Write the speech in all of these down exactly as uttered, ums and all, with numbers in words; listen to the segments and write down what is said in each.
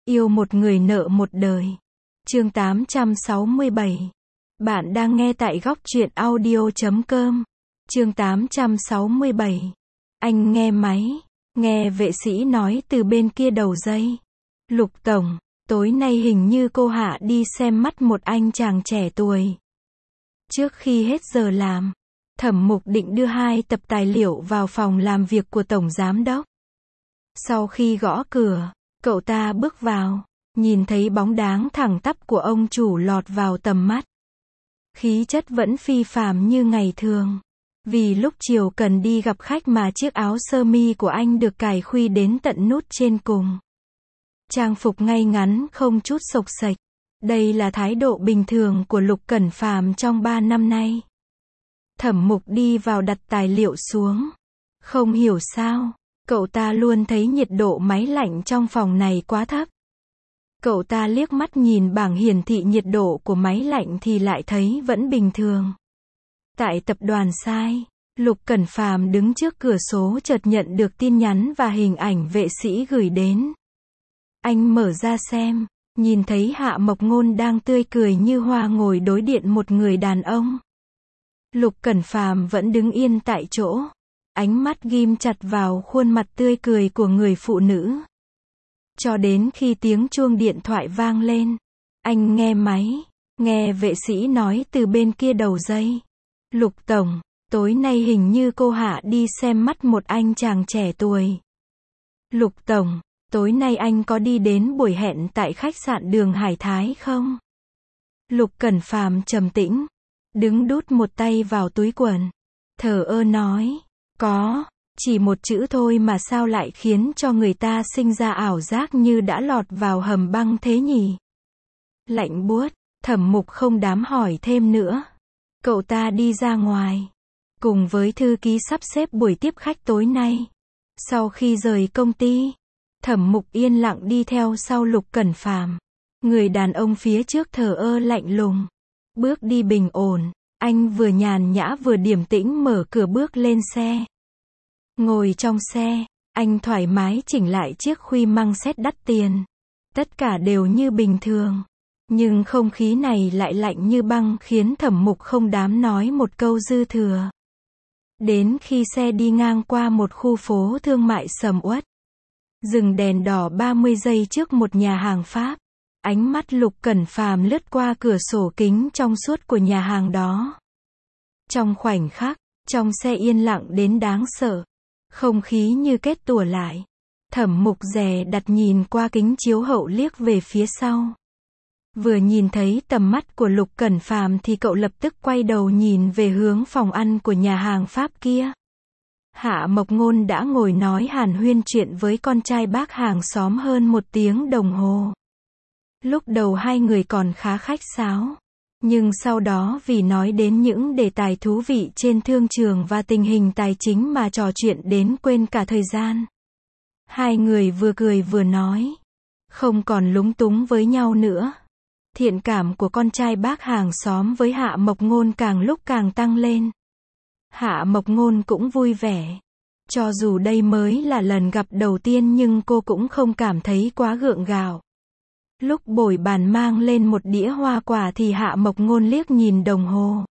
Yêu một người nợ một đời. Chương tám trăm sáu mươi bảy. Bạn đang nghe tại góc truyện audio chấm com. Chương tám trăm sáu mươi bảy. Anh nghe máy. Nghe vệ sĩ nói từ bên kia đầu dây. Lục tổng, tối nay hình như cô Hạ đi xem mắt một anh chàng trẻ tuổi. Trước khi hết giờ làm, Thẩm Mục định đưa hai tập tài liệu vào phòng làm việc của tổng giám đốc. Sau khi gõ cửa, cậu ta bước vào, nhìn thấy bóng dáng thẳng tắp của ông chủ lọt vào tầm mắt. Khí chất vẫn phi phàm như ngày thường. Vì lúc chiều cần đi gặp khách mà chiếc áo sơ mi của anh được cài khuy đến tận nút trên cùng. Trang phục ngay ngắn không chút xộc xệch. Đây là thái độ bình thường của Lục Cẩn Phàm trong ba năm nay. Thẩm Mục đi vào đặt tài liệu xuống. Không hiểu sao, cậu ta luôn thấy nhiệt độ máy lạnh trong phòng này quá thấp. Cậu ta liếc mắt nhìn bảng hiển thị nhiệt độ của máy lạnh thì lại thấy vẫn bình thường. Tại tập đoàn Sai, Lục Cẩn Phàm đứng trước cửa sổ chợt nhận được tin nhắn và hình ảnh vệ sĩ gửi đến. Anh mở ra xem, nhìn thấy Hạ Mộc Ngôn đang tươi cười như hoa ngồi đối diện một người đàn ông. Lục Cẩn Phàm vẫn đứng yên tại chỗ, ánh mắt ghim chặt vào khuôn mặt tươi cười của người phụ nữ. Cho đến khi tiếng chuông điện thoại vang lên, anh nghe máy, nghe vệ sĩ nói từ bên kia đầu dây. Lục tổng, tối nay hình như cô Hạ đi xem mắt một anh chàng trẻ tuổi. Lục tổng, tối nay anh có đi đến buổi hẹn tại khách sạn Đường Hải Thái không? Lục Cẩn Phàm trầm tĩnh, đứng đút một tay vào túi quần, thờ ơ nói, có, chỉ một chữ thôi mà sao lại khiến cho người ta sinh ra ảo giác như đã lọt vào hầm băng thế nhỉ? Lạnh buốt, Thẩm Mục không đám hỏi thêm nữa. Cậu ta đi ra ngoài, cùng với thư ký sắp xếp buổi tiếp khách tối nay. Sau khi rời công ty, Thẩm Mục yên lặng đi theo sau Lục Cẩn Phàm. Người đàn ông phía trước thờ ơ lạnh lùng, bước đi bình ổn, anh vừa nhàn nhã vừa điềm tĩnh mở cửa bước lên xe. Ngồi trong xe, anh thoải mái chỉnh lại chiếc khuy măng xét đắt tiền. Tất cả đều như bình thường. Nhưng không khí này lại lạnh như băng khiến Thẩm Mục không dám nói một câu dư thừa. Đến khi xe đi ngang qua một khu phố thương mại sầm uất, dừng đèn đỏ ba mươi giây trước một nhà hàng Pháp. Ánh mắt Lục Cẩn Phàm lướt qua cửa sổ kính trong suốt của nhà hàng đó. Trong khoảnh khắc, trong xe yên lặng đến đáng sợ. Không khí như kết tủa lại. Thẩm Mục dè đặt nhìn qua kính chiếu hậu liếc về phía sau. Vừa nhìn thấy tầm mắt của Lục Cẩn Phàm thì cậu lập tức quay đầu nhìn về hướng phòng ăn của nhà hàng Pháp kia. Hạ Mộc Ngôn đã ngồi nói hàn huyên chuyện với con trai bác hàng xóm hơn một tiếng đồng hồ. Lúc đầu hai người còn khá khách sáo. Nhưng sau đó vì nói đến những đề tài thú vị trên thương trường và tình hình tài chính mà trò chuyện đến quên cả thời gian. Hai người vừa cười vừa nói. Không còn lúng túng với nhau nữa. Thiện cảm của con trai bác hàng xóm với Hạ Mộc Ngôn càng lúc càng tăng lên. Hạ Mộc Ngôn cũng vui vẻ. Cho dù đây mới là lần gặp đầu tiên nhưng cô cũng không cảm thấy quá gượng gạo. Lúc bồi bàn mang lên một đĩa hoa quả thì Hạ Mộc Ngôn liếc nhìn đồng hồ.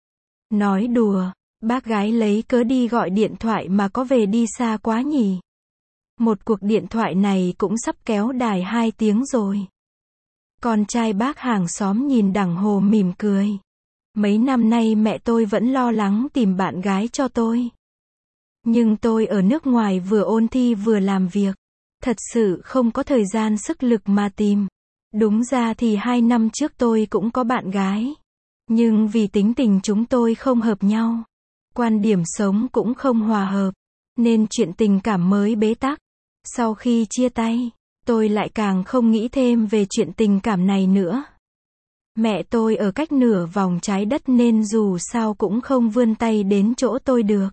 Nói đùa, bác gái lấy cớ đi gọi điện thoại mà có về đi xa quá nhỉ? Một cuộc điện thoại này cũng sắp kéo đài hai tiếng rồi. Con trai bác hàng xóm nhìn đồng hồ mỉm cười. Mấy năm nay mẹ tôi vẫn lo lắng tìm bạn gái cho tôi. Nhưng tôi ở nước ngoài vừa ôn thi vừa làm việc. Thật sự không có thời gian sức lực mà tìm. Đúng ra thì hai năm trước tôi cũng có bạn gái. Nhưng vì tính tình chúng tôi không hợp nhau. Quan điểm sống cũng không hòa hợp. Nên chuyện tình cảm mới bế tắc. Sau khi chia tay, tôi lại càng không nghĩ thêm về chuyện tình cảm này nữa. Mẹ tôi ở cách nửa vòng trái đất nên dù sao cũng không vươn tay đến chỗ tôi được.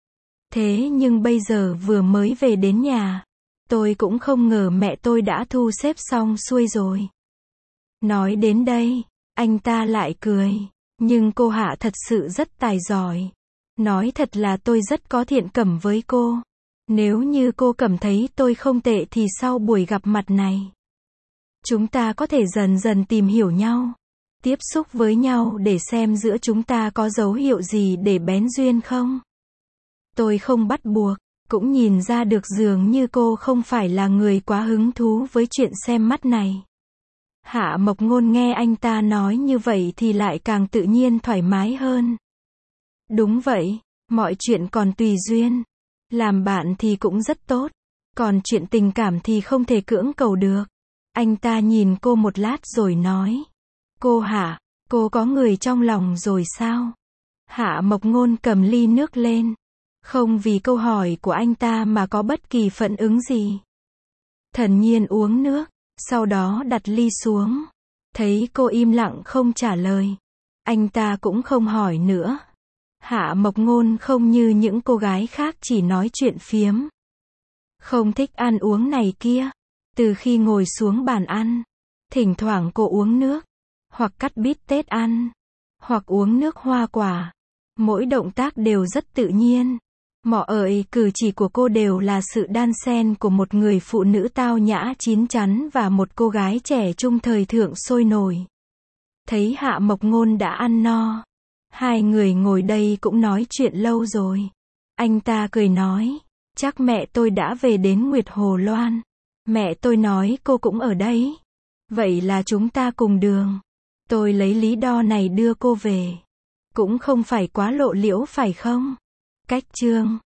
Thế nhưng bây giờ vừa mới về đến nhà, tôi cũng không ngờ mẹ tôi đã thu xếp xong xuôi rồi. Nói đến đây, anh ta lại cười. Nhưng cô Hạ thật sự rất tài giỏi. Nói thật là tôi rất có thiện cảm với cô. Nếu như cô cảm thấy tôi không tệ thì sau buổi gặp mặt này, Chúng ta có thể dần dần tìm hiểu nhau, tiếp xúc với nhau để xem giữa chúng ta có dấu hiệu gì để bén duyên không. Tôi không bắt buộc, cũng nhìn ra được dường như cô không phải là người quá hứng thú với chuyện xem mắt này. Hạ Mộc Ngôn nghe anh ta nói như vậy thì lại càng tự nhiên thoải mái hơn. Đúng vậy, mọi chuyện còn tùy duyên. Làm bạn thì cũng rất tốt, còn chuyện tình cảm thì không thể cưỡng cầu được. Anh ta nhìn cô một lát rồi nói. Cô hả, cô có người trong lòng rồi sao? Hạ Mộc Ngôn cầm ly nước lên. Không vì câu hỏi của anh ta mà có bất kỳ phản ứng gì. Thản nhiên uống nước, sau đó đặt ly xuống. Thấy cô im lặng không trả lời. Anh ta cũng không hỏi nữa. Hạ Mộc Ngôn không như những cô gái khác chỉ nói chuyện phiếm. Không thích ăn uống này kia. Từ khi ngồi xuống bàn ăn, thỉnh thoảng cô uống nước, hoặc cắt bít tết ăn, hoặc uống nước hoa quả. Mỗi động tác đều rất tự nhiên. Mọi ơi cử chỉ của cô đều là sự đan xen của một người phụ nữ tao nhã chín chắn và một cô gái trẻ trung thời thượng sôi nổi. Thấy Hạ Mộc Ngôn đã ăn no, hai người ngồi đây cũng nói chuyện lâu rồi. Anh ta cười nói, chắc mẹ tôi đã về đến Nguyệt Hồ Loan. Mẹ tôi nói cô cũng ở đấy. Vậy là chúng ta cùng đường. Tôi lấy lý do này đưa cô về. Cũng không phải quá lộ liễu phải không? Cách chương